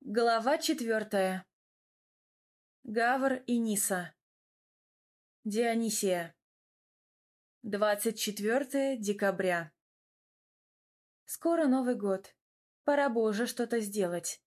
Глава 4. Гавр и Ниса. Дионисия. 24 декабря. Скоро Новый год. Пора бы уже что-то сделать.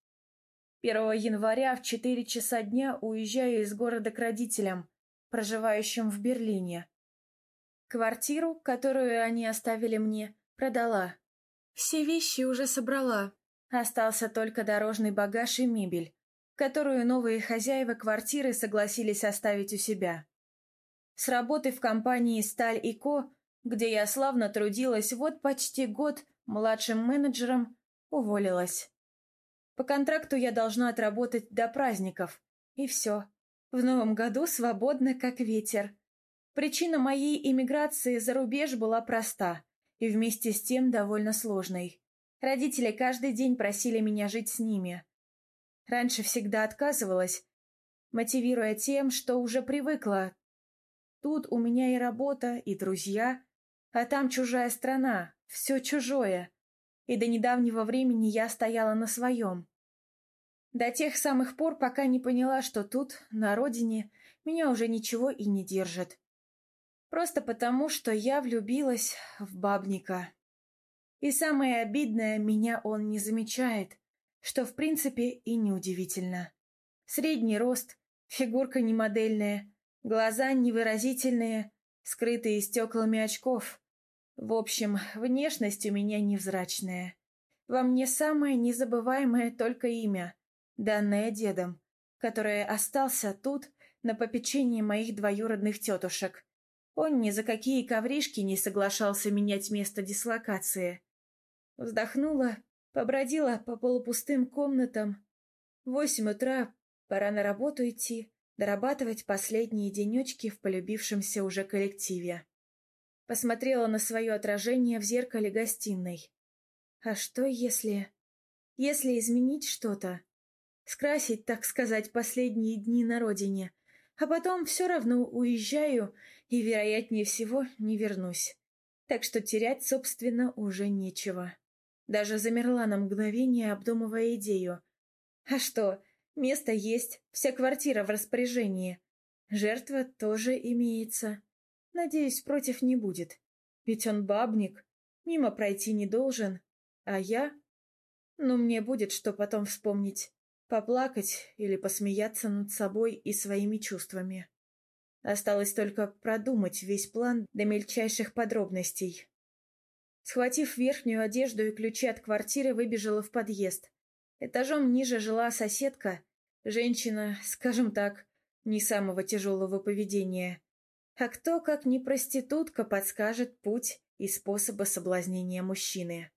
1 января в 4 часа дня уезжаю из города к родителям, проживающим в Берлине. Квартиру, которую они оставили мне, продала. Все вещи уже собрала. Остался только дорожный багаж и мебель, которую новые хозяева квартиры согласились оставить у себя. С работы в компании «Сталь и Ко», где я славно трудилась вот почти год младшим менеджером, уволилась. По контракту я должна отработать до праздников, и все. В новом году свободна, как ветер. Причина моей эмиграции за рубеж была проста и вместе с тем довольно сложной. Родители каждый день просили меня жить с ними. Раньше всегда отказывалась, мотивируя тем, что уже привыкла. Тут у меня и работа, и друзья, а там чужая страна, все чужое. И до недавнего времени я стояла на своем. До тех самых пор, пока не поняла, что тут, на родине, меня уже ничего и не держит. Просто потому, что я влюбилась в бабника. И самое обидное, меня он не замечает, что в принципе и неудивительно. Средний рост, фигурка немодельная, глаза невыразительные, скрытые стеклами очков. В общем, внешность у меня невзрачная. Во мне самое незабываемое только имя, данное дедом, которое остался тут на попечении моих двоюродных тетушек. Он ни за какие ковришки не соглашался менять место дислокации. Вздохнула, побродила по полупустым комнатам. 8 утра, пора на работу идти, дорабатывать последние денечки в полюбившемся уже коллективе. Посмотрела на свое отражение в зеркале гостиной. А что если... Если изменить что-то? Скрасить, так сказать, последние дни на родине, а потом все равно уезжаю и, вероятнее всего, не вернусь. Так что терять, собственно, уже нечего. Даже замерла на мгновение, обдумывая идею. А что, место есть, вся квартира в распоряжении. Жертва тоже имеется. Надеюсь, против не будет. Ведь он бабник, мимо пройти не должен. А я? Ну, мне будет что потом вспомнить. Поплакать или посмеяться над собой и своими чувствами. Осталось только продумать весь план до мельчайших подробностей. Схватив верхнюю одежду и ключи от квартиры, выбежала в подъезд. Этажом ниже жила соседка, женщина, скажем так, не самого тяжелого поведения. А кто, как не проститутка, подскажет путь и способы соблазнения мужчины.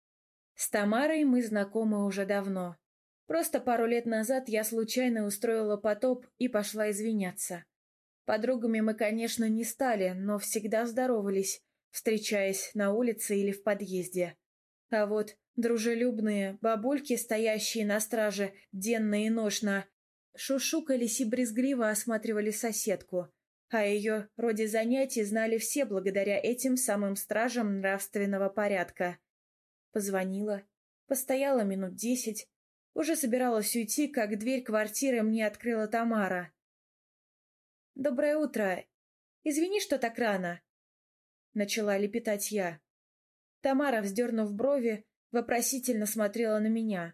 С Тамарой мы знакомы уже давно. Просто пару лет назад я случайно устроила потоп и пошла извиняться. Подругами мы, конечно, не стали, но всегда здоровались, встречаясь на улице или в подъезде. А вот дружелюбные бабульки, стоящие на страже денно и ношно, шушукались и брезгливо осматривали соседку, а ее роде занятий знали все благодаря этим самым стражам нравственного порядка. Позвонила, постояла минут 10, уже собиралась уйти, как дверь квартиры мне открыла Тамара. «Доброе утро. Извини, что так рано», — начала лепетать я. Тамара, вздернув брови, вопросительно смотрела на меня.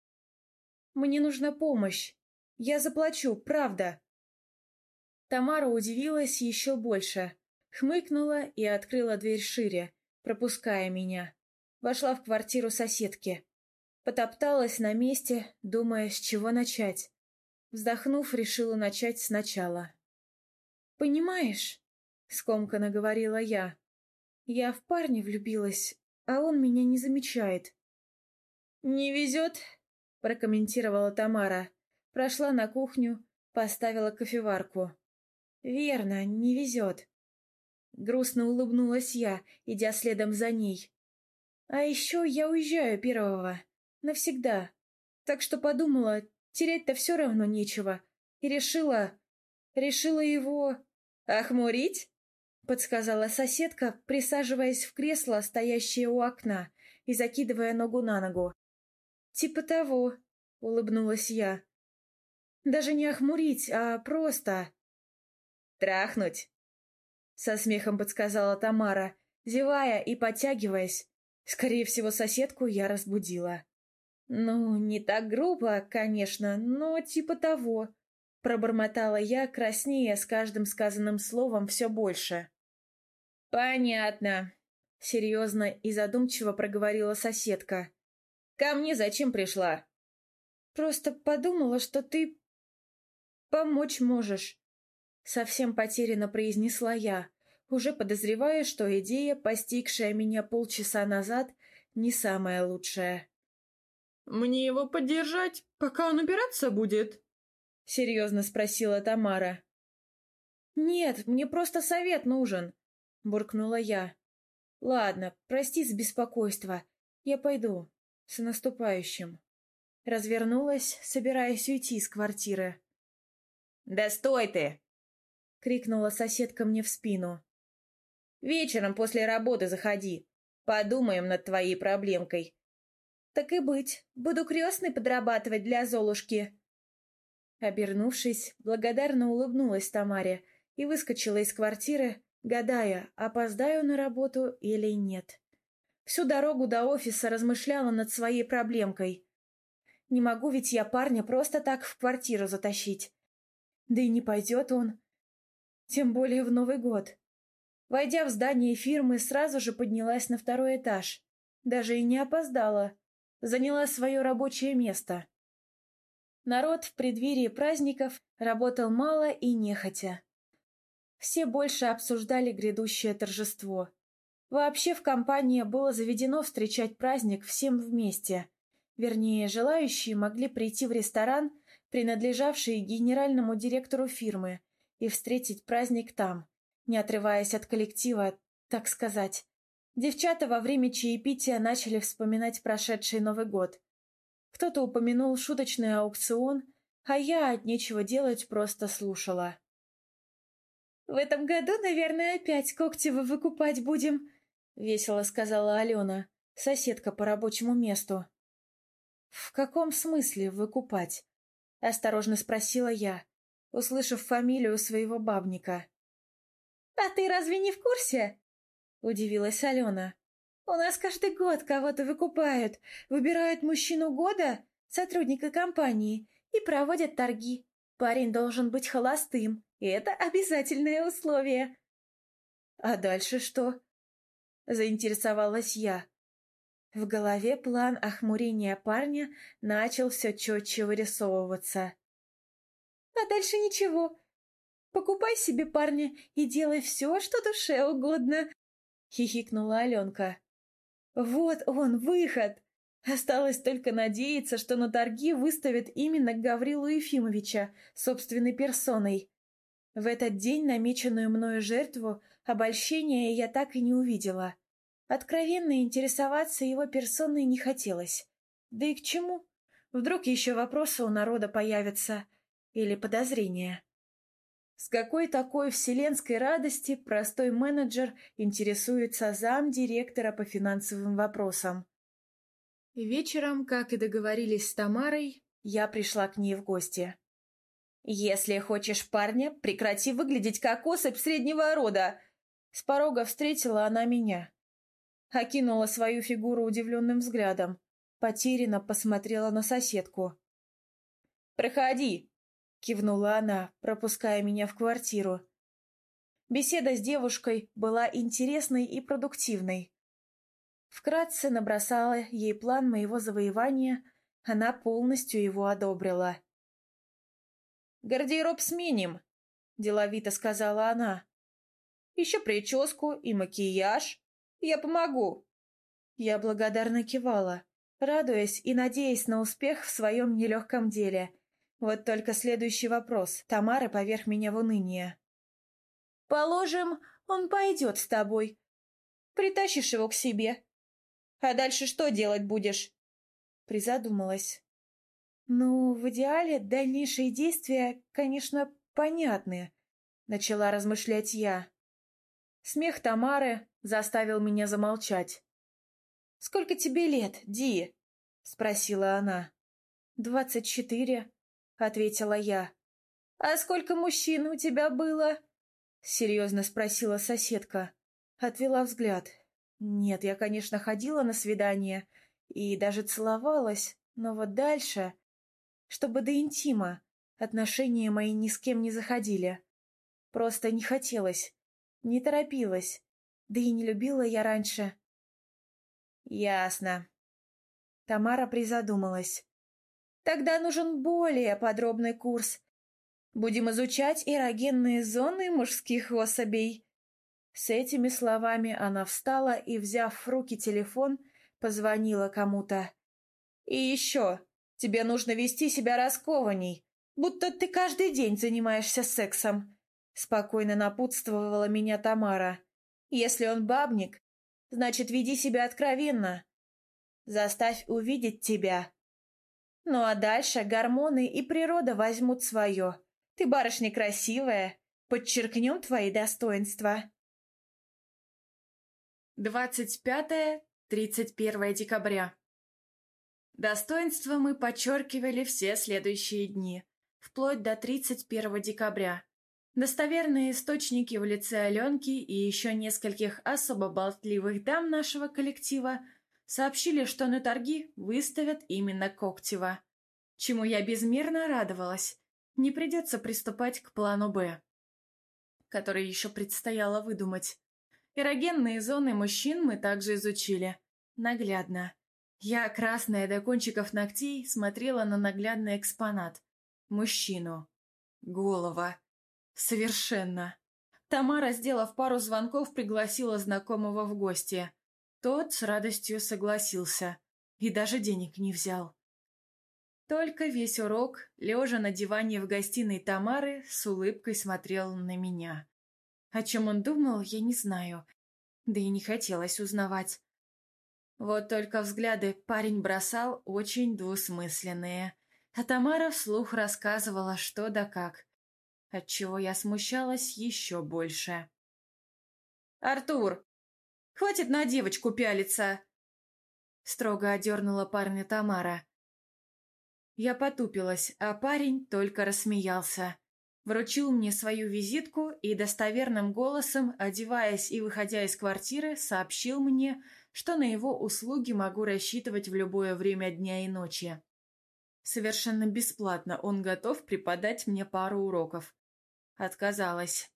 «Мне нужна помощь. Я заплачу, правда». Тамара удивилась еще больше, хмыкнула и открыла дверь шире, пропуская меня. Вошла в квартиру соседки. Потопталась на месте, думая, с чего начать. Вздохнув, решила начать сначала. «Понимаешь», — скомканно говорила я в парня влюбилась, а он меня не замечает. «Не везет», — прокомментировала Тамара. Прошла на кухню, поставила кофеварку. «Верно, не везет». Грустно улыбнулась я, идя следом за ней. «А еще я уезжаю 1-го. Навсегда. Так что подумала, терять-то все равно нечего. И решила его... охмурить?» — подсказала соседка, присаживаясь в кресло, стоящее у окна, и закидывая ногу на ногу. «Типа того», — улыбнулась я. «Даже не охмурить, а просто...» «Трахнуть», — со смехом подсказала Тамара, зевая и подтягиваясь. Скорее всего, соседку я разбудила. «Ну, не так грубо, конечно, но типа того», — пробормотала я, краснея с каждым сказанным словом все больше. «Понятно», — серьезно и задумчиво проговорила соседка. «Ко мне зачем пришла?» «Просто подумала, что ты помочь можешь», — совсем потерянно произнесла я, уже подозревая, что идея, постигшая меня полчаса назад, не самая лучшая. «Мне его поддержать, пока он убираться будет?» — серьезно спросила Тамара. «Нет, мне просто совет нужен», — буркнула я. «Ладно, прости за беспокойство. Я пойду. С наступающим». Развернулась, собираясь уйти из квартиры. «Да стой ты!» — крикнула соседка мне в спину. «Вечером после работы заходи. Подумаем над твоей проблемкой». «Так и быть, буду крестной подрабатывать для Золушки». Обернувшись, благодарно улыбнулась Тамаре и выскочила из квартиры, гадая, опоздаю на работу или нет. Всю дорогу до офиса размышляла над своей проблемкой. Не могу ведь я парня просто так в квартиру затащить. Да и не пойдет он. Тем более в Новый год. Войдя в здание фирмы, сразу же поднялась на второй этаж. Даже и не опоздала. Заняла свое рабочее место. Народ в преддверии праздников работал мало и нехотя. Все больше обсуждали грядущее торжество. Вообще в компании было заведено встречать праздник всем вместе. Вернее, желающие могли прийти в ресторан, принадлежавший генеральному директору фирмы, и встретить праздник там, не отрываясь от коллектива, так сказать. Девчата во время чаепития начали вспоминать прошедший Новый год. Кто-то упомянул шуточный аукцион, а я от нечего делать просто слушала. «В этом году, наверное, опять Когтева выкупать будем», — весело сказала Алена, соседка по рабочему месту. «В каком смысле выкупать?» — осторожно спросила я, услышав фамилию своего бабника. «А ты разве не в курсе?» — удивилась Алена. «У нас каждый год кого-то выкупают, выбирают мужчину года, сотрудника компании, и проводят торги. Парень должен быть холостым, и это обязательное условие». «А дальше что?» — заинтересовалась я. В голове план охмурения парня начал все четче вырисовываться. «А дальше ничего. Покупай себе парня и делай все, что душе угодно», — хихикнула Аленка. «Вот он, выход! Осталось только надеяться, что на торги выставят именно Гаврилу Ефимовича собственной персоной. В этот день намеченную мною жертву обольщения я так и не увидела. Откровенно интересоваться его персоной не хотелось. Да и к чему? Вдруг еще вопросы у народа появятся. Или подозрения. С какой такой вселенской радости простой менеджер интересуется замдиректора по финансовым вопросам? Вечером, как и договорились с Тамарой, я пришла к ней в гости. «Если хочешь парня, прекрати выглядеть как особь среднего рода!» С порога встретила она меня. Окинула свою фигуру удивленным взглядом. Потерянно посмотрела на соседку. «Проходи!» — кивнула она, пропуская меня в квартиру. Беседа с девушкой была интересной и продуктивной. Вкратце набросала ей план моего завоевания, она полностью его одобрила. «Гардероб сменим», — деловито сказала она. «Еще прическу и макияж. Я помогу». Я благодарно кивала, радуясь и надеясь на успех в своем нелегком деле. Вот только следующий вопрос Тамары поверг меня в уныние. «Положим, он пойдет с тобой. Притащишь его к себе. А дальше что делать будешь?» Призадумалась. «Ну, в идеале дальнейшие действия, конечно, понятны», — начала размышлять я. Смех Тамары заставил меня замолчать. «Сколько тебе лет, Ди?» — спросила она. 24, — ответила я. «А сколько мужчин у тебя было?» — серьезно спросила соседка. Отвела взгляд. Нет, я, конечно, ходила на свидания и даже целовалась, но вот дальше, чтобы до интима, отношения мои ни с кем не заходили. Просто не хотелось, не торопилась, да и не любила я раньше. Ясно. Тамара призадумалась. Тогда нужен более подробный курс. Будем изучать эрогенные зоны мужских особей. С этими словами она встала и, взяв в руки телефон, позвонила кому-то. «И еще, тебе нужно вести себя раскованней, будто ты каждый день занимаешься сексом», — спокойно напутствовала меня Тамара. «Если он бабник, значит, веди себя откровенно. Заставь увидеть тебя. Ну а дальше гормоны и природа возьмут свое. Ты барышня красивая, подчеркнем твои достоинства». 25-31 декабря. Достоинства мы подчеркивали все следующие дни, вплоть до 31 декабря. Достоверные источники в лице Аленки и еще нескольких особо болтливых дам нашего коллектива сообщили, что на торги выставят именно Коктева, чему я безмерно радовалась. Не придется приступать к плану «Б», который еще предстояло выдумать. Эрогенные зоны мужчин мы также изучили. Наглядно. Я, красная до кончиков ногтей, смотрела на наглядный экспонат. Мужчину. Голова. Совершенно. Тамара, сделав пару звонков, пригласила знакомого в гости. Тот с радостью согласился. И даже денег не взял. Только весь урок, лежа на диване в гостиной Тамары, с улыбкой смотрел на меня. О чем он думал, я не знаю, да и не хотелось узнавать. Вот только взгляды парень бросал очень двусмысленные, а Тамара вслух рассказывала что да как, отчего я смущалась еще больше. «Артур, хватит на девочку пялиться!» Строго одернула парня Тамара. Я потупилась, а парень только рассмеялся. Вручил мне свою визитку и достоверным голосом, одеваясь и выходя из квартиры, сообщил мне, что на его услуги могу рассчитывать в любое время дня и ночи. Совершенно бесплатно он готов преподать мне пару уроков. Отказалась.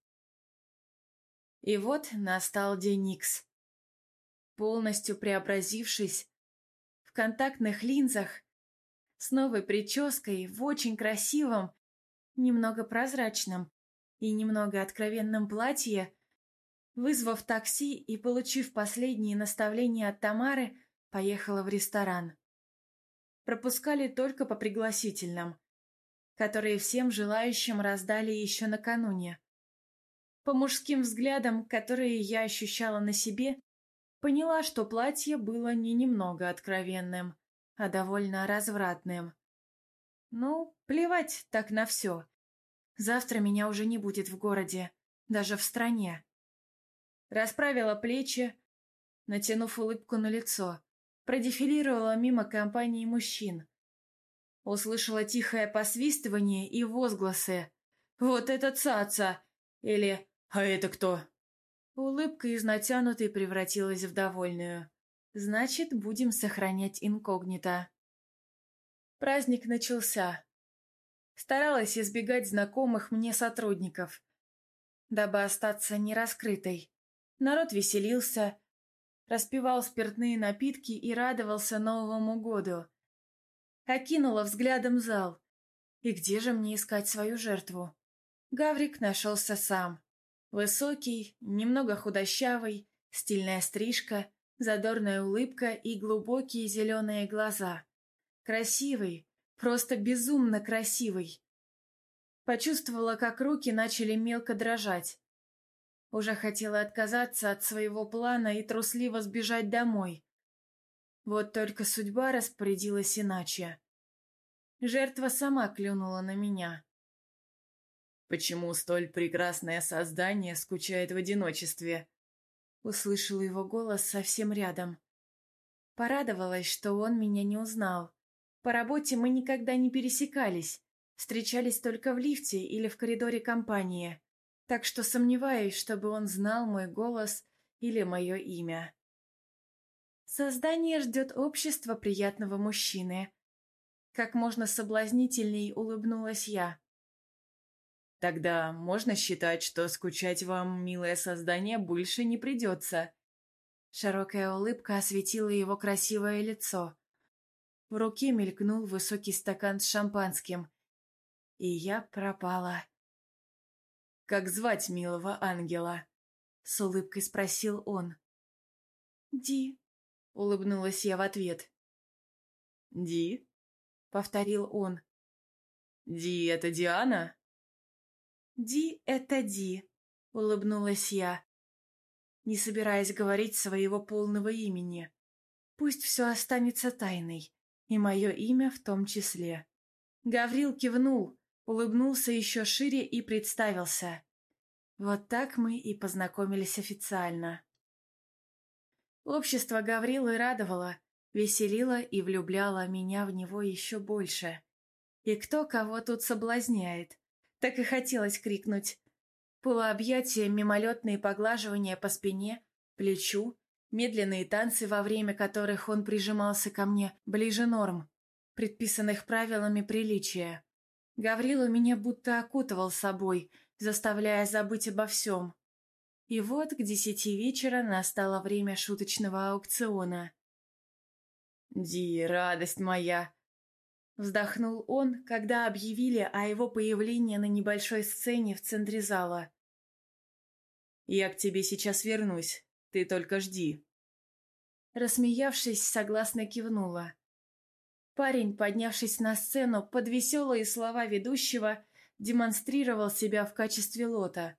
И вот настал день Икс. Полностью преобразившись, в контактных линзах, с новой прической, в очень красивом, немного прозрачном и немного откровенном платье, вызвав такси и получив последние наставления от Тамары, поехала в ресторан. Пропускали только по пригласительным, которые всем желающим раздали еще накануне. По мужским взглядам, которые я ощущала на себе, поняла, что платье было не немного откровенным, а довольно развратным. Ну, плевать так на все. Завтра меня уже не будет в городе, даже в стране. Расправила плечи, натянув улыбку на лицо, продефилировала мимо компании мужчин. Услышала тихое посвистывание и возгласы. «Вот это цаца!» Или «А это кто?» Улыбка из натянутой превратилась в довольную. «Значит, будем сохранять инкогнито». Праздник начался. Старалась избегать знакомых мне сотрудников, дабы остаться нераскрытой. Народ веселился, распивал спиртные напитки и радовался Новому году. Окинула взглядом зал. И где же мне искать свою жертву? Гаврик нашелся сам. Высокий, немного худощавый, стильная стрижка, задорная улыбка и глубокие зеленые глаза. Красивый, просто безумно красивый. Почувствовала, как руки начали мелко дрожать. Уже хотела отказаться от своего плана и трусливо сбежать домой. Вот только судьба распорядилась иначе. Жертва сама клюнула на меня. «Почему столь прекрасное создание скучает в одиночестве?» Услышала его голос совсем рядом. Порадовалась, что он меня не узнал. По работе мы никогда не пересекались, встречались только в лифте или в коридоре компании, так что сомневаюсь, чтобы он знал мой голос или мое имя. Создание ждет общества приятного мужчины. Как можно соблазнительней улыбнулась я. Тогда можно считать, что скучать вам, милое создание, больше не придется. Широкая улыбка осветила его красивое лицо. В руке мелькнул высокий стакан с шампанским, и я пропала. «Как звать милого ангела?» — с улыбкой спросил он. «Ди», — улыбнулась я в ответ. «Ди?» — повторил он. «Ди — это Диана?» «Ди — это Ди», — улыбнулась я, не собираясь говорить своего полного имени. Пусть все останется тайной, и мое имя в том числе. Гаврил кивнул, улыбнулся еще шире и представился. Вот так мы и познакомились официально. Общество Гаврилы радовало, веселило и влюбляло меня в него еще больше. И кто кого тут соблазняет? Так и хотелось крикнуть. Полуобъятия, мимолетные поглаживания по спине, плечу, медленные танцы, во время которых он прижимался ко мне ближе норм, предписанных правилами приличия. Гаврила меня будто окутывал собой, заставляя забыть обо всем. И вот к 10 вечера настало время шуточного аукциона. «Ди, радость моя!» Вздохнул он, когда объявили о его появлении на небольшой сцене в центре зала. «Я к тебе сейчас вернусь, ты только жди». Рассмеявшись, согласно кивнула. Парень, поднявшись на сцену под веселые слова ведущего, демонстрировал себя в качестве лота.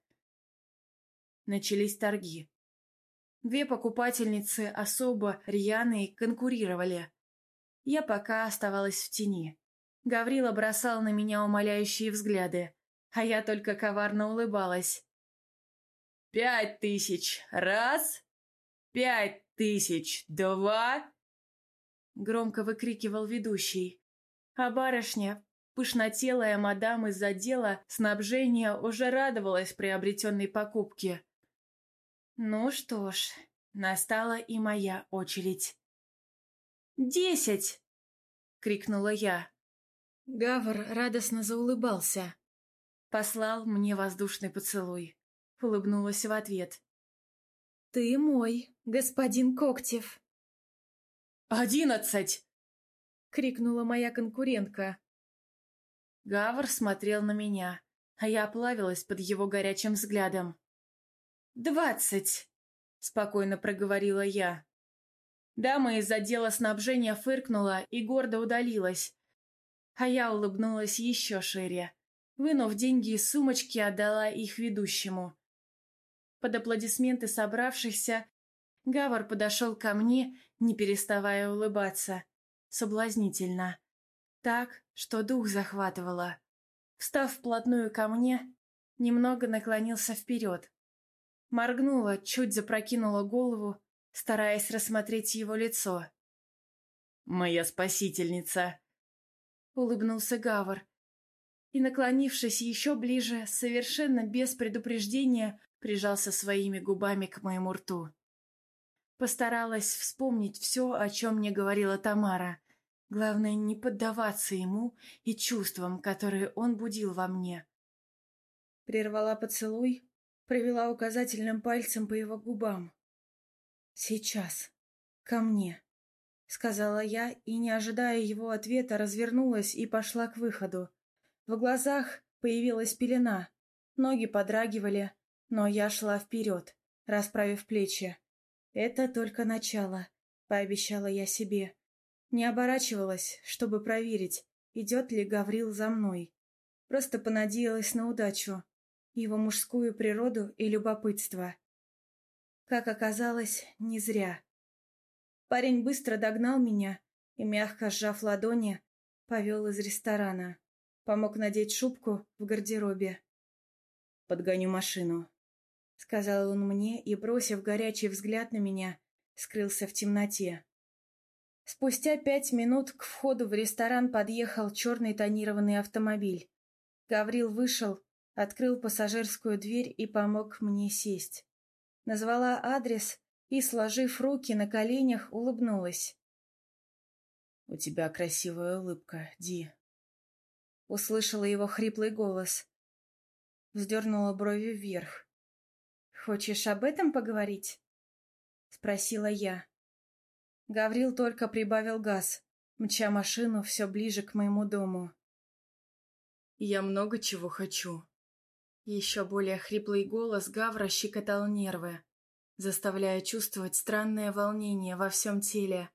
Начались торги. Две покупательницы особо рьяные конкурировали. Я пока оставалась в тени. Гаврила бросал на меня умоляющие взгляды, а я только коварно улыбалась. 5000 раз, 5000 два. Громко выкрикивал ведущий. А барышня, пышнотелая мадам из отдела снабжения, уже радовалась приобретенной покупке. Ну что ж, настала и моя очередь. 10! — крикнула я. Гавр радостно заулыбался. Послал мне воздушный поцелуй. Улыбнулась в ответ. «Ты мой, господин Когтев!» 11! — крикнула моя конкурентка. Гавр смотрел на меня, а я оплавилась под его горячим взглядом. 20! — спокойно проговорила я. Дама из отдела снабжения фыркнула и гордо удалилась, а я улыбнулась еще шире. Вынув деньги из сумочки, отдала их ведущему. Под аплодисменты собравшихся Гавр подошел ко мне, не переставая улыбаться. Соблазнительно. Так, что дух захватывало. Встав вплотную ко мне, немного наклонился вперед. Моргнула, чуть запрокинула голову, стараясь рассмотреть его лицо. «Моя спасительница!» — улыбнулся Гавр. И, наклонившись еще ближе, совершенно без предупреждения, прижался своими губами к моему рту. Постаралась вспомнить все, о чем мне говорила Тамара. Главное, не поддаваться ему и чувствам, которые он будил во мне. Прервала поцелуй, провела указательным пальцем по его губам. «Сейчас. Ко мне», — сказала я, и, не ожидая его ответа, развернулась и пошла к выходу. В глазах появилась пелена, ноги подрагивали, но я шла вперед, расправив плечи. «Это только начало», — пообещала я себе. Не оборачивалась, чтобы проверить, идет ли Гаврил за мной. Просто понадеялась на удачу, его мужскую природу и любопытство. Как оказалось, не зря. Парень быстро догнал меня и, мягко сжав ладони, повел из ресторана. Помог надеть шубку в гардеробе. «Подгоню машину», — сказал он мне и, бросив горячий взгляд на меня, скрылся в темноте. Спустя 5 минут к входу в ресторан подъехал черный тонированный автомобиль. Гаврил вышел, открыл пассажирскую дверь и помог мне сесть. Назвала адрес и, сложив руки на коленях, улыбнулась. «У тебя красивая улыбка, Ди». Услышала его хриплый голос. Вздернула брови вверх. «Хочешь об этом поговорить?» Спросила я. Гаврил только прибавил газ, мча машину все ближе к моему дому. «Я много чего хочу». Еще более хриплый голос Гавра щекотал нервы, заставляя чувствовать странное волнение во всем теле.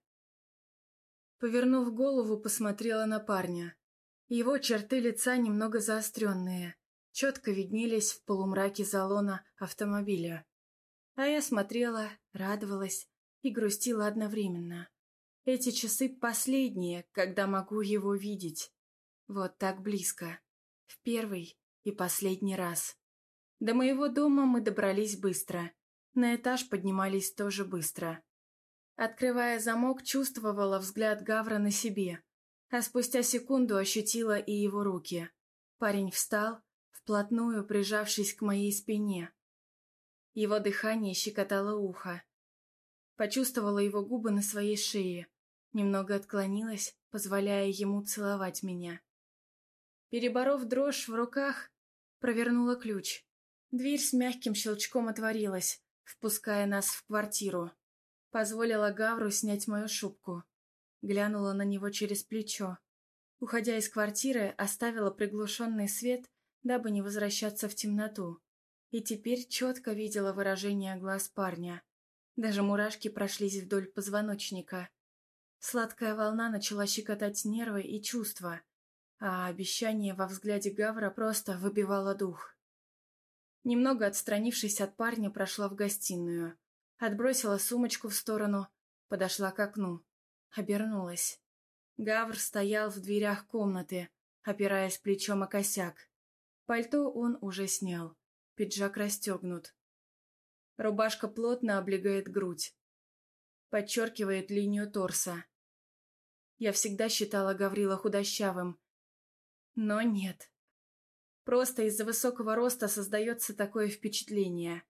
Повернув голову, посмотрела на парня. Его черты лица немного заостренные, четко виднелись в полумраке салона автомобиля. А я смотрела, радовалась и грустила одновременно. Эти часы последние, когда могу его видеть. Вот так близко. В первый и последний раз. До моего дома мы добрались быстро. На этаж поднимались тоже быстро. Открывая замок, чувствовала взгляд Гавра на себе, а спустя секунду ощутила и его руки. Парень встал, вплотную прижавшись к моей спине. Его дыхание щекотало ухо. Почувствовала его губы на своей шее, немного отклонилась, позволяя ему целовать меня. Переборов дрожь в руках, провернула ключ. Дверь с мягким щелчком отворилась, впуская нас в квартиру. Позволила Гавру снять мою шубку. Глянула на него через плечо. Уходя из квартиры, оставила приглушенный свет, дабы не возвращаться в темноту. И теперь четко видела выражение глаз парня. Даже мурашки прошлись вдоль позвоночника. Сладкая волна начала щекотать нервы и чувства, а обещание во взгляде Гавра просто выбивало дух. Немного отстранившись от парня, прошла в гостиную. Отбросила сумочку в сторону, подошла к окну. Обернулась. Гавр стоял в дверях комнаты, опираясь плечом о косяк. Пальто он уже снял, пиджак расстегнут. Рубашка плотно облегает грудь, подчеркивает линию торса. Я всегда считала Гаврила худощавым, но нет. Просто из-за высокого роста создается такое впечатление.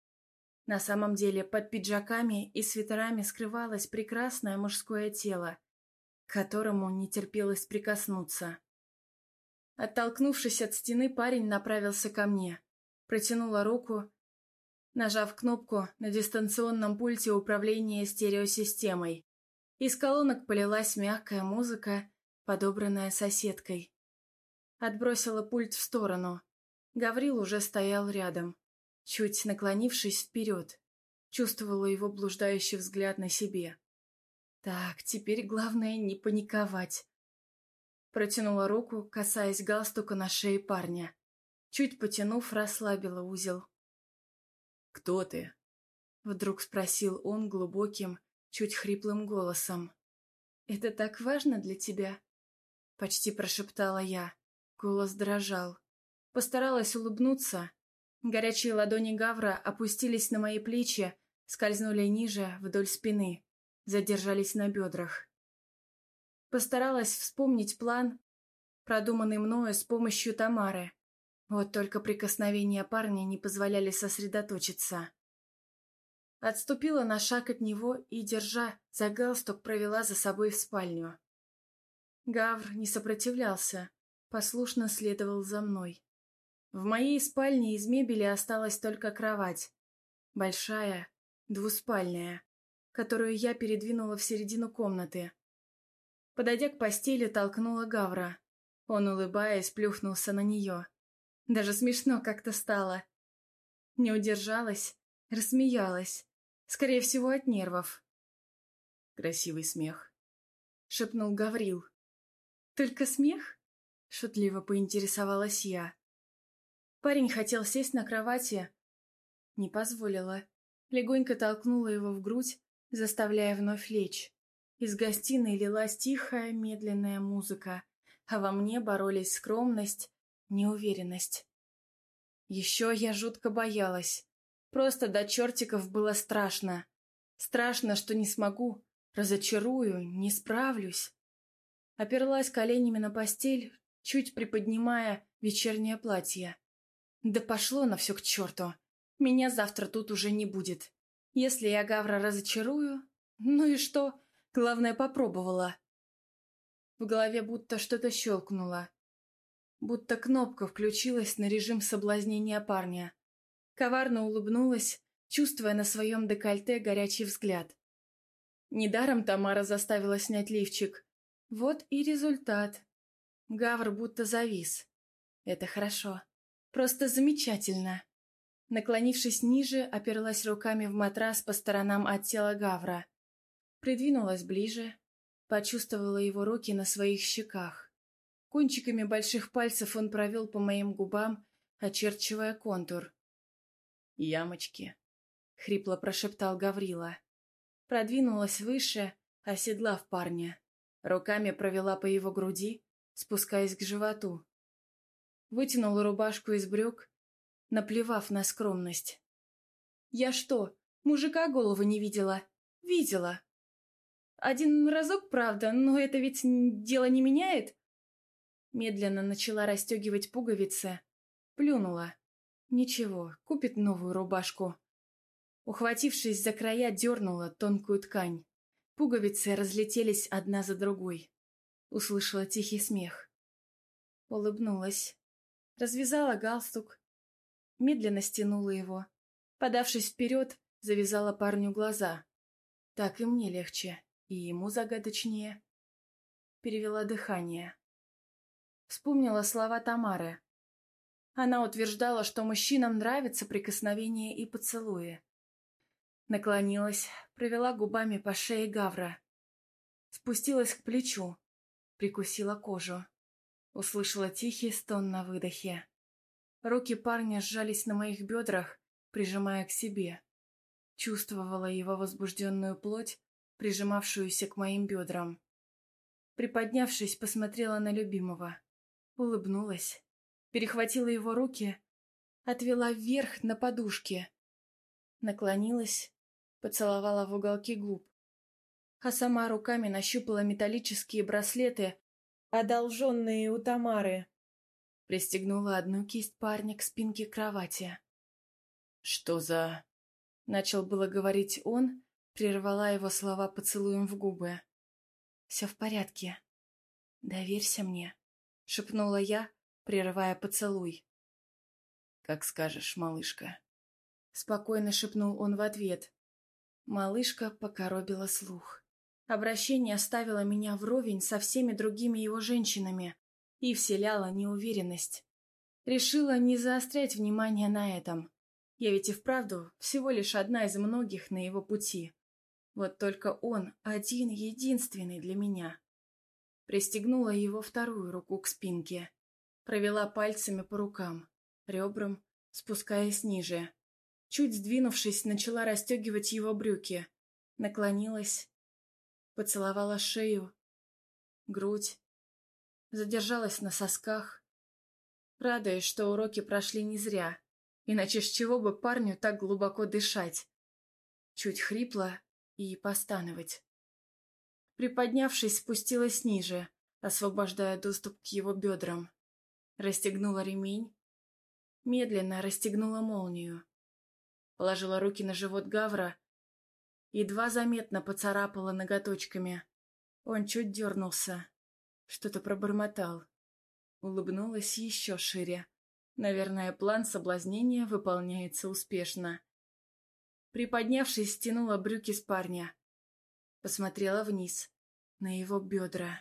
На самом деле под пиджаками и свитерами скрывалось прекрасное мужское тело, к которому не терпелось прикоснуться. Оттолкнувшись от стены, парень направился ко мне. Протянула руку, нажав кнопку на дистанционном пульте управления стереосистемой. Из колонок полилась мягкая музыка, подобранная соседкой. Отбросила пульт в сторону. Гаврил уже стоял рядом, чуть наклонившись вперед. Чувствовала его блуждающий взгляд на себе. Так, теперь главное не паниковать. Протянула руку, касаясь галстука на шее парня. Чуть потянув, расслабила узел. «Кто ты?» Вдруг спросил он глубоким, чуть хриплым голосом. «Это так важно для тебя?» Почти прошептала я. Голос дрожал. Постаралась улыбнуться. Горячие ладони Гавра опустились на мои плечи, скользнули ниже, вдоль спины, задержались на бедрах. Постаралась вспомнить план, продуманный мною с помощью Тамары. Вот только прикосновения парня не позволяли сосредоточиться. Отступила на шаг от него и, держа за галстук, провела за собой в спальню. Гавр не сопротивлялся, послушно следовал за мной. В моей спальне из мебели осталась только кровать. Большая, двуспальная, которую я передвинула в середину комнаты. Подойдя к постели, толкнула Гавра. Он, улыбаясь, плюхнулся на нее. Даже смешно как-то стало. Не удержалась, рассмеялась. Скорее всего, от нервов. «Красивый смех», — шепнул Гаврил. «Только смех?» — шутливо поинтересовалась я. Парень хотел сесть на кровати. Не позволила. Легонько толкнула его в грудь, заставляя вновь лечь. Из гостиной лилась тихая, медленная музыка, а во мне боролись скромность, неуверенность. Еще я жутко боялась. Просто до чертиков было страшно. Страшно, что не смогу, разочарую, не справлюсь. Оперлась коленями на постель, чуть приподнимая вечернее платье. Да пошло на все к черту. Меня завтра тут уже не будет. Если я Гавра разочарую, ну и что? Главное, попробовала. В голове будто что-то щелкнуло. Будто кнопка включилась на режим соблазнения парня. Коварно улыбнулась, чувствуя на своем декольте горячий взгляд. Недаром Тамара заставила снять лифчик. Вот и результат. Гавр будто завис. Это хорошо. Просто замечательно. Наклонившись ниже, оперлась руками в матрас по сторонам от тела Гавра. Придвинулась ближе, почувствовала его руки на своих щеках. Кончиками больших пальцев он провел по моим губам, очерчивая контур. «Ямочки», — хрипло прошептал Гаврила. Продвинулась выше, оседлав парня. Руками провела по его груди, спускаясь к животу. Вытянула рубашку из брюк, наплевав на скромность. «Я что, мужика голову не видела?» «Видела. Один разок, правда, но это ведь дело не меняет?» Медленно начала расстегивать пуговицы. Плюнула. Ничего, купит новую рубашку. Ухватившись за края, дернула тонкую ткань. Пуговицы разлетелись одна за другой. Услышала тихий смех. Улыбнулась. Развязала галстук. Медленно стянула его. Подавшись вперед, завязала парню глаза. Так и мне легче, и ему загадочнее. Перевела дыхание. Вспомнила слова Тамары. Она утверждала, что мужчинам нравятся прикосновения и поцелуи. Наклонилась, провела губами по шее Гавра. Спустилась к плечу, прикусила кожу. Услышала тихий стон на выдохе. Руки парня сжались на моих бедрах, прижимая к себе. Чувствовала его возбужденную плоть, прижимавшуюся к моим бедрам. Приподнявшись, посмотрела на любимого. Улыбнулась. Перехватила его руки, отвела вверх на подушке. Наклонилась, поцеловала в уголки губ. А сама руками нащупала металлические браслеты, одолженные у Тамары. Пристегнула одну кисть парня к спинке кровати. «Что за...» — начал было говорить он, прервала его слова поцелуем в губы. «Все в порядке. Доверься мне», — шепнула я, прерывая поцелуй. «Как скажешь, малышка», — спокойно шепнул он в ответ. Малышка покоробила слух. Обращение ставило меня вровень со всеми другими его женщинами и вселяло неуверенность. Решила не заострять внимание на этом. Я ведь и вправду всего лишь одна из многих на его пути. Вот только он один, единственный для меня. Пристегнула его вторую руку к спинке. Провела пальцами по рукам, ребрам, спускаясь ниже. Чуть сдвинувшись, начала расстегивать его брюки. Наклонилась, поцеловала шею, грудь. Задержалась на сосках, радуясь, что уроки прошли не зря. Иначе с чего бы парню так глубоко дышать? Чуть хрипло и постановать. Приподнявшись, спустилась ниже, освобождая доступ к его бедрам. Расстегнула ремень, медленно расстегнула молнию. Положила руки на живот Гавра, едва заметно поцарапала ноготочками. Он чуть дернулся, что-то пробормотал. Улыбнулась еще шире. Наверное, план соблазнения выполняется успешно. Приподнявшись, стянула брюки с парня. Посмотрела вниз, на его бедра.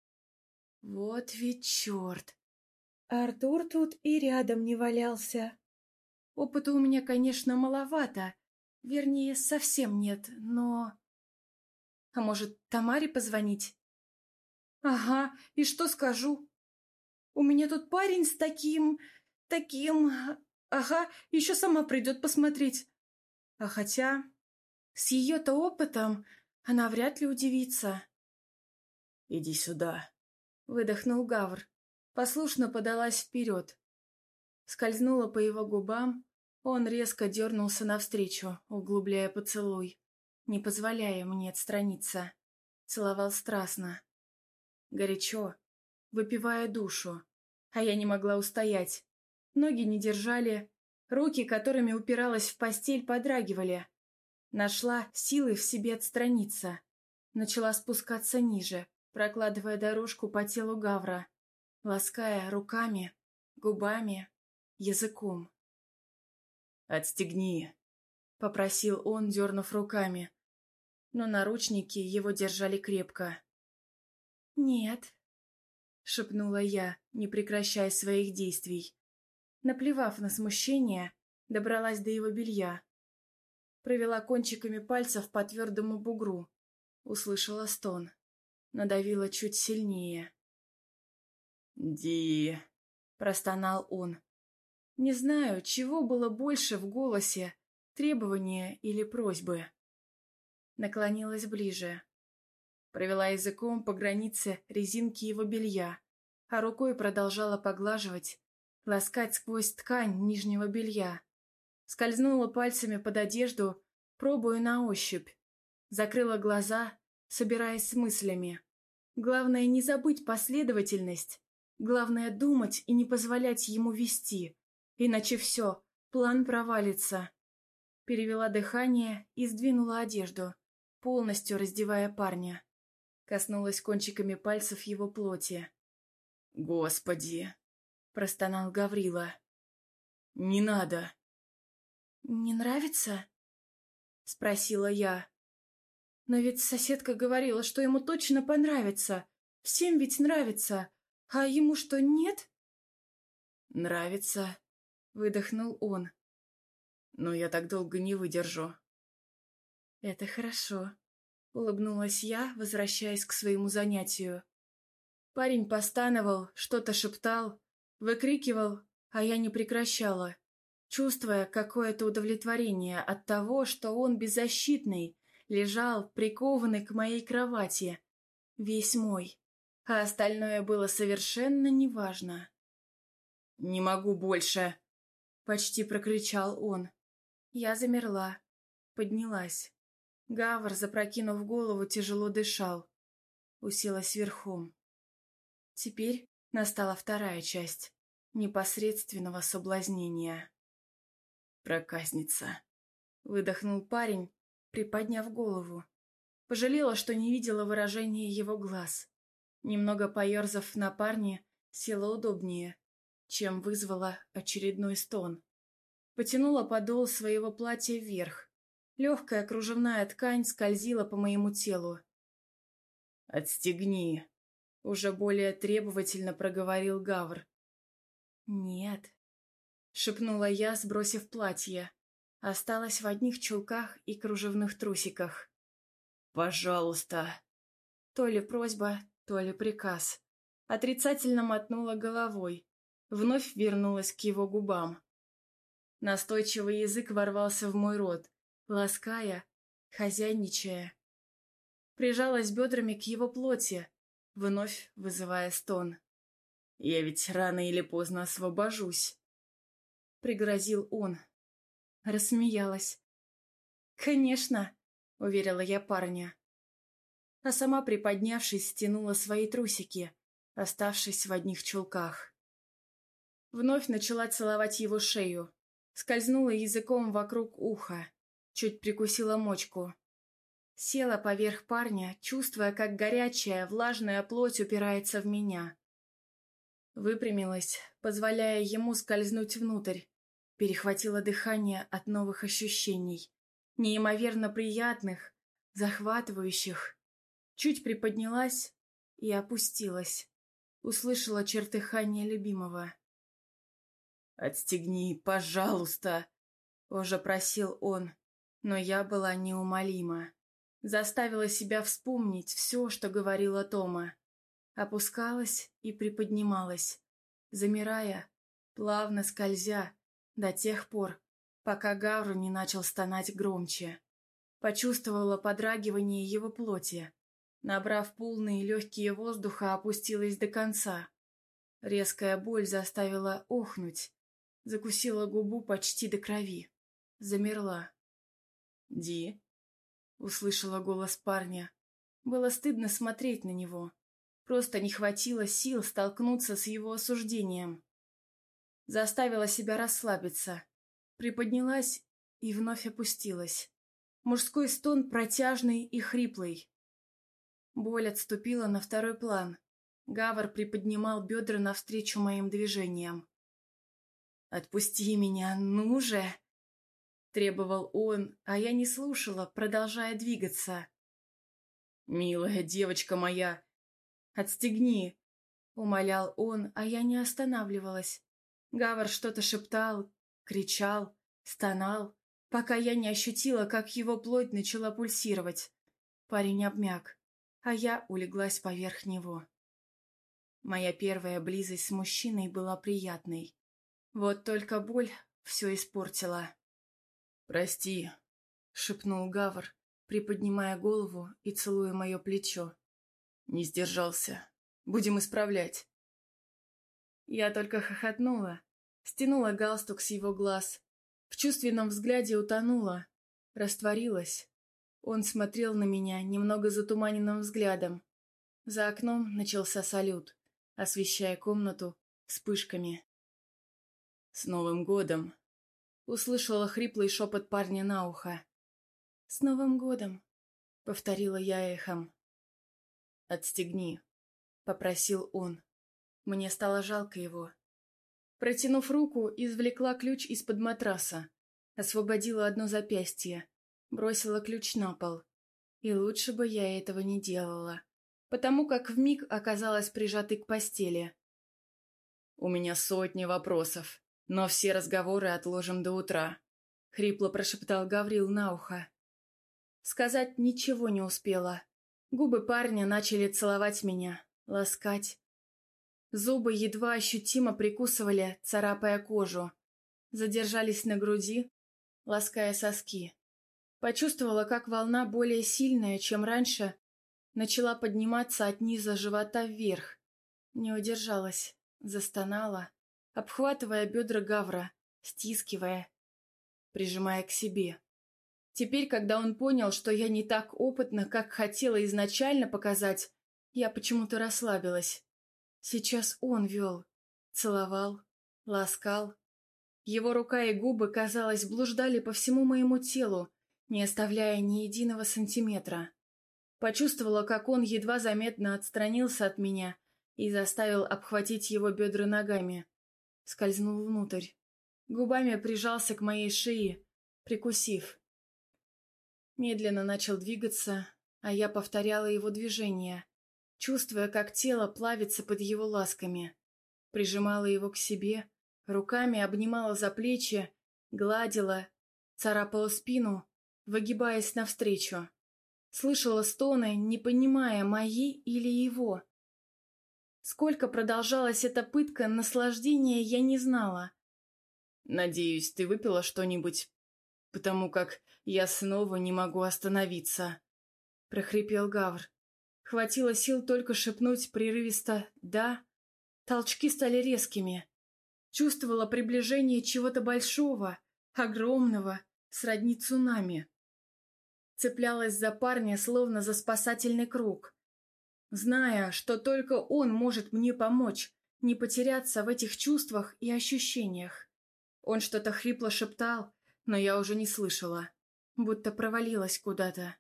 Вот ведь черт! Артур тут и рядом не валялся. Опыта у меня, конечно, маловато. Вернее, совсем нет, но... А может, Тамаре позвонить? Ага, и что скажу? У меня тут парень с таким... Ага, еще сама придет посмотреть. А хотя... С ее-то опытом она вряд ли удивится. «Иди сюда», — выдохнул Гавр. Послушно подалась вперед. Скользнула по его губам, он резко дернулся навстречу, углубляя поцелуй, не позволяя мне отстраниться. Целовал страстно, горячо, выпивая душу. А я не могла устоять. Ноги не держали, руки, которыми упиралась в постель, подрагивали. Нашла силы в себе отстраниться. Начала спускаться ниже, прокладывая дорожку по телу Гавра, лаская руками, губами, языком. «Отстегни», — попросил он, дернув руками. Но наручники его держали крепко. «Нет», — шепнула я, не прекращая своих действий. Наплевав на смущение, добралась до его белья. Провела кончиками пальцев по твердому бугру. Услышала стон. Надавила чуть сильнее. «Ди...» — простонал он. Не знаю, чего было больше в голосе, требования или просьбы. Наклонилась ближе. Провела языком по границе резинки его белья, а рукой продолжала поглаживать, ласкать сквозь ткань нижнего белья. Скользнула пальцами под одежду, пробуя на ощупь. Закрыла глаза, собираясь с мыслями. Главное не забыть последовательность. Главное думать и не позволять ему вести. Иначе все, план провалится. Перевела дыхание и сдвинула одежду, полностью раздевая парня. Коснулась кончиками пальцев его плоти. «Господи!» — простонал Гаврила. «Не надо!» «Не нравится?» — спросила я. «Но ведь соседка говорила, что ему точно понравится. Всем ведь нравится. А ему что, нет?» «Нравится», — выдохнул он. «но я так долго не выдержу». «Это хорошо», — улыбнулась я, возвращаясь к своему занятию. Парень постановал, что-то шептал, выкрикивал, а я не прекращала, чувствуя какое-то удовлетворение от того, что он беззащитный, лежал, прикованный к моей кровати, весь мой, а остальное было совершенно неважно. «Не могу больше!» — почти прокричал он. Я замерла, поднялась. Гавр, запрокинув голову, тяжело дышал. Уселась верхом. Теперь настала вторая часть непосредственного соблазнения. «Проказница!» — выдохнул парень, приподняв голову. Пожалела, что не видела выражения его глаз. Немного поерзав на парне, села удобнее, чем вызвала очередной стон. Потянула подол своего платья вверх. Легкая кружевная ткань скользила по моему телу. «Отстегни!» — уже более требовательно проговорил Гавр. «Нет», — шепнула я, сбросив платье. Осталась в одних чулках и кружевных трусиках. «Пожалуйста!» То ли просьба, то ли приказ. Отрицательно мотнула головой. Вновь вернулась к его губам. Настойчивый язык ворвался в мой рот, лаская, хозяйничая. Прижалась бедрами к его плоти, вновь вызывая стон. «Я ведь рано или поздно освобожусь», — пригрозил он. Рассмеялась. «Конечно», — уверила я парня. А сама, приподнявшись, стянула свои трусики, оставшись в одних чулках. Вновь начала целовать его шею. Скользнула языком вокруг уха, чуть прикусила мочку. Села поверх парня, чувствуя, как горячая, влажная плоть упирается в меня. Выпрямилась, позволяя ему скользнуть внутрь. Перехватила дыхание от новых ощущений, неимоверно приятных, захватывающих. Чуть приподнялась и опустилась. Услышала чертыхание любимого. «Отстегни, пожалуйста!» — уже просил он, но я была неумолима. Заставила себя вспомнить все, что говорила Тома. Опускалась и приподнималась, замирая, плавно скользя, до тех пор, пока Гавр не начал стонать громче. Почувствовала подрагивание его плоти. Набрав полные легкие воздуха, опустилась до конца. Резкая боль заставила охнуть. Закусила губу почти до крови. Замерла. «Ди?» — услышала голос парня. Было стыдно смотреть на него. Просто не хватило сил столкнуться с его осуждением. Заставила себя расслабиться. Приподнялась и вновь опустилась. Мужской стон протяжный и хриплый. Боль отступила на второй план. Гавр приподнимал бедра навстречу моим движениям. «Отпусти меня, ну же!» Требовал он, а я не слушала, продолжая двигаться. «Милая девочка моя, отстегни!» Умолял он, а я не останавливалась. Гавр что-то шептал, кричал, стонал, пока я не ощутила, как его плоть начала пульсировать. Парень обмяк, а я улеглась поверх него. Моя первая близость с мужчиной была приятной. Вот только боль все испортила. «Прости», — шепнул Гавр, приподнимая голову и целуя мое плечо. «Не сдержался. Будем исправлять». Я только хохотнула, стянула галстук с его глаз, в чувственном взгляде утонула, растворилась. Он смотрел на меня немного затуманенным взглядом. За окном начался салют, освещая комнату вспышками. «С Новым годом!» — услышала хриплый шепот парня на ухо. «С Новым годом!» — повторила я эхом. «Отстегни!» — попросил он. Мне стало жалко его. Протянув руку, извлекла ключ из-под матраса, освободила одно запястье, бросила ключ на пол. И лучше бы я этого не делала, потому как вмиг оказалась прижатой к постели. «У меня сотни вопросов, но все разговоры отложим до утра», — хрипло прошептал Гаврил на ухо. Сказать ничего не успела. Губы парня начали целовать меня, ласкать. Зубы едва ощутимо прикусывали, царапая кожу. Задержались на груди, лаская соски. Почувствовала, как волна более сильная, чем раньше, начала подниматься от низа живота вверх. Не удержалась, застонала, обхватывая бедра Гавра, стискивая, прижимая к себе. Теперь, когда он понял, что я не так опытна, как хотела изначально показать, я почему-то расслабилась. Сейчас он вел, целовал, ласкал. Его рука и губы, казалось, блуждали по всему моему телу, не оставляя ни единого сантиметра. Почувствовала, как он едва заметно отстранился от меня и заставил обхватить его бедра ногами. Скользнул внутрь. Губами прижался к моей шее, прикусив. Медленно начал двигаться, а я повторяла его движения, чувствуя, как тело плавится под его ласками. Прижимала его к себе, руками обнимала за плечи, гладила, царапала спину, выгибаясь навстречу. Слышала стоны, не понимая, мои или его. Сколько продолжалась эта пытка, наслаждения я не знала. «Надеюсь, ты выпила что-нибудь, потому как я снова не могу остановиться», — прохрипел Гавр. Хватило сил только шепнуть прерывисто «да». Толчки стали резкими. Чувствовала приближение чего-то большого, огромного, сродни цунами. Цеплялась за парня, словно за спасательный круг, зная, что только он может мне помочь не потеряться в этих чувствах и ощущениях. Он что-то хрипло шептал, но я уже не слышала, будто провалилась куда-то.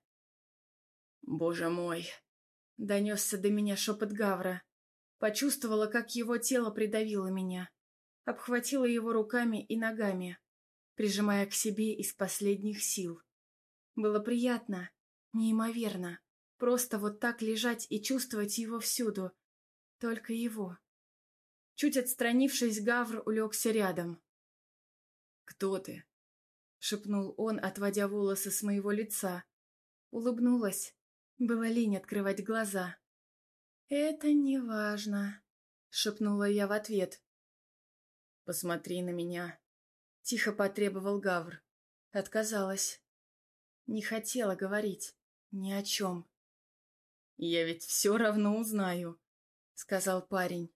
«Боже мой!» — донесся до меня шепот Гавра. Почувствовала, как его тело придавило меня. Обхватила его руками и ногами, прижимая к себе из последних сил. Было приятно, неимоверно, просто вот так лежать и чувствовать его всюду, только его. Чуть отстранившись, Гавр улегся рядом. «Кто ты?» — шепнул он, отводя волосы с моего лица. Улыбнулась. Было лень открывать глаза. «Это не важно», — шепнула я в ответ. «Посмотри на меня», — тихо потребовал Гавр. Отказалась. Не хотела говорить ни о чем. «Я ведь все равно узнаю», — сказал парень.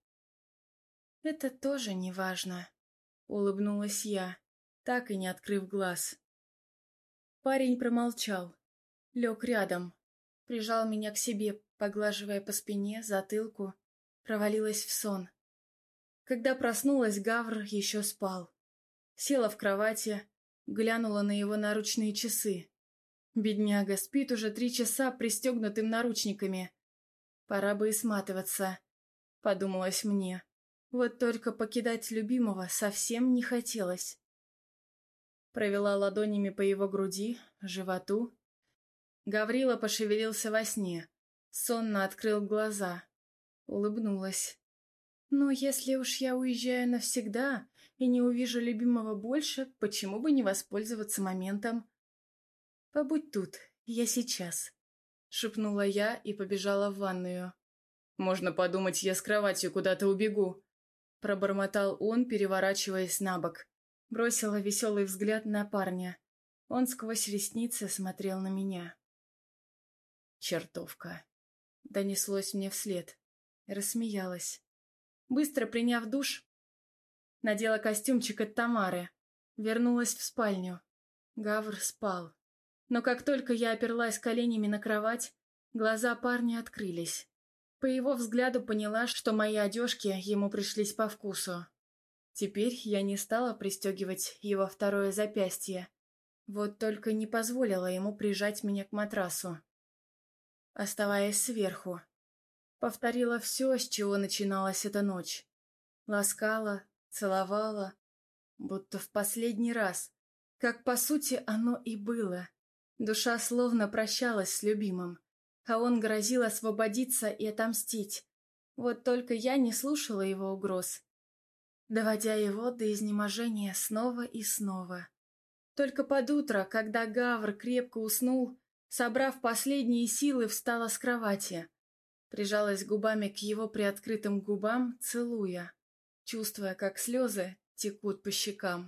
«Это тоже не важно», — улыбнулась я, так и не открыв глаз. Парень промолчал, лег рядом, Прижал меня к себе, поглаживая по спине, затылку, провалилась в сон. Когда проснулась, Гавр еще спал. Села в кровати, глянула на его наручные часы. Бедняга спит уже 3 часа пристегнутым наручниками. Пора бы и сматываться, подумалось мне. Вот только покидать любимого совсем не хотелось. Провела ладонями по его груди, животу. Гаврила пошевелился во сне, сонно открыл глаза. Улыбнулась. «Ну, если уж я уезжаю навсегда и не увижу любимого больше, почему бы не воспользоваться моментом?» «Побудь тут, я сейчас», — шепнула я и побежала в ванную. «Можно подумать, я с кроватью куда-то убегу», — пробормотал он, переворачиваясь на бок. Бросила веселый взгляд на парня. Он сквозь ресницы смотрел на меня. «Чертовка!» — донеслось мне вслед. Рассмеялась. Быстро приняв душ, надела костюмчик от Тамары. Вернулась в спальню. Гавр спал. Но как только я оперлась коленями на кровать, глаза парня открылись. По его взгляду поняла, что мои одежки ему пришлись по вкусу. Теперь я не стала пристегивать его второе запястье. Вот только не позволила ему прижать меня к матрасу. Оставаясь сверху, повторила все, с чего начиналась эта ночь. Ласкала, целовала, будто в последний раз, как по сути оно и было. Душа словно прощалась с любимым, а он грозил освободиться и отомстить. Вот только я не слушала его угроз, доводя его до изнеможения снова и снова. Только под утро, когда Гавр крепко уснул, собрав последние силы, встала с кровати. Прижалась губами к его приоткрытым губам, целуя, чувствуя, как слезы текут по щекам.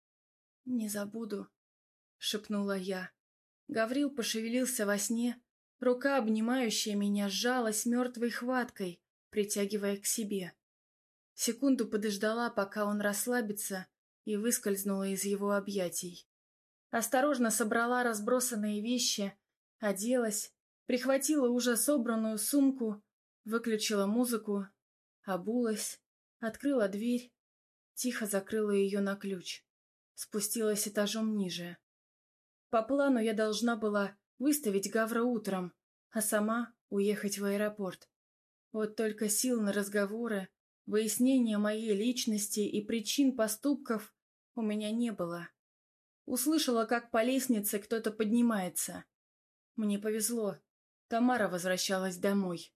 «Не забуду», — шепнула я. Гаврил пошевелился во сне, рука, обнимающая меня, сжалась мертвой хваткой, притягивая к себе. Секунду подождала, пока он расслабится, и выскользнула из его объятий. Осторожно собрала разбросанные вещи, оделась, прихватила уже собранную сумку, выключила музыку, обулась, открыла дверь, тихо закрыла ее на ключ, спустилась этажом ниже. По плану я должна была выставить Гавра утром, а сама уехать в аэропорт. Вот только сил на разговоры, выяснение моей личности и причин поступков у меня не было. Услышала, как по лестнице кто-то поднимается. Мне повезло. Тамара возвращалась домой.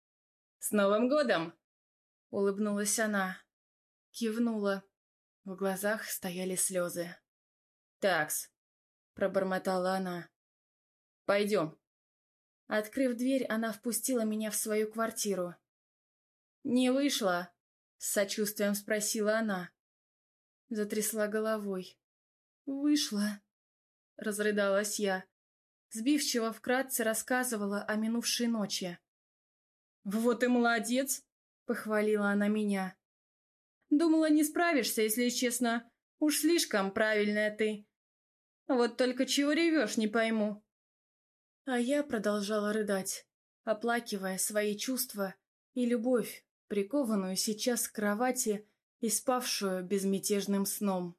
«С Новым годом!» — улыбнулась она. Кивнула. В глазах стояли слезы. «Такс», — пробормотала она. «Пойдем». Открыв дверь, она впустила меня в свою квартиру. «Не вышла?» — с сочувствием спросила она. Затрясла головой. «Вышла», — разрыдалась я. Сбивчиво вкратце рассказывала о минувшей ночи. «Вот и молодец!» — похвалила она меня. «Думала, не справишься, если честно. Уж слишком правильная ты. Вот только чего ревешь, не пойму». А я продолжала рыдать, оплакивая свои чувства и любовь, прикованную сейчас к кровати и спавшую безмятежным сном.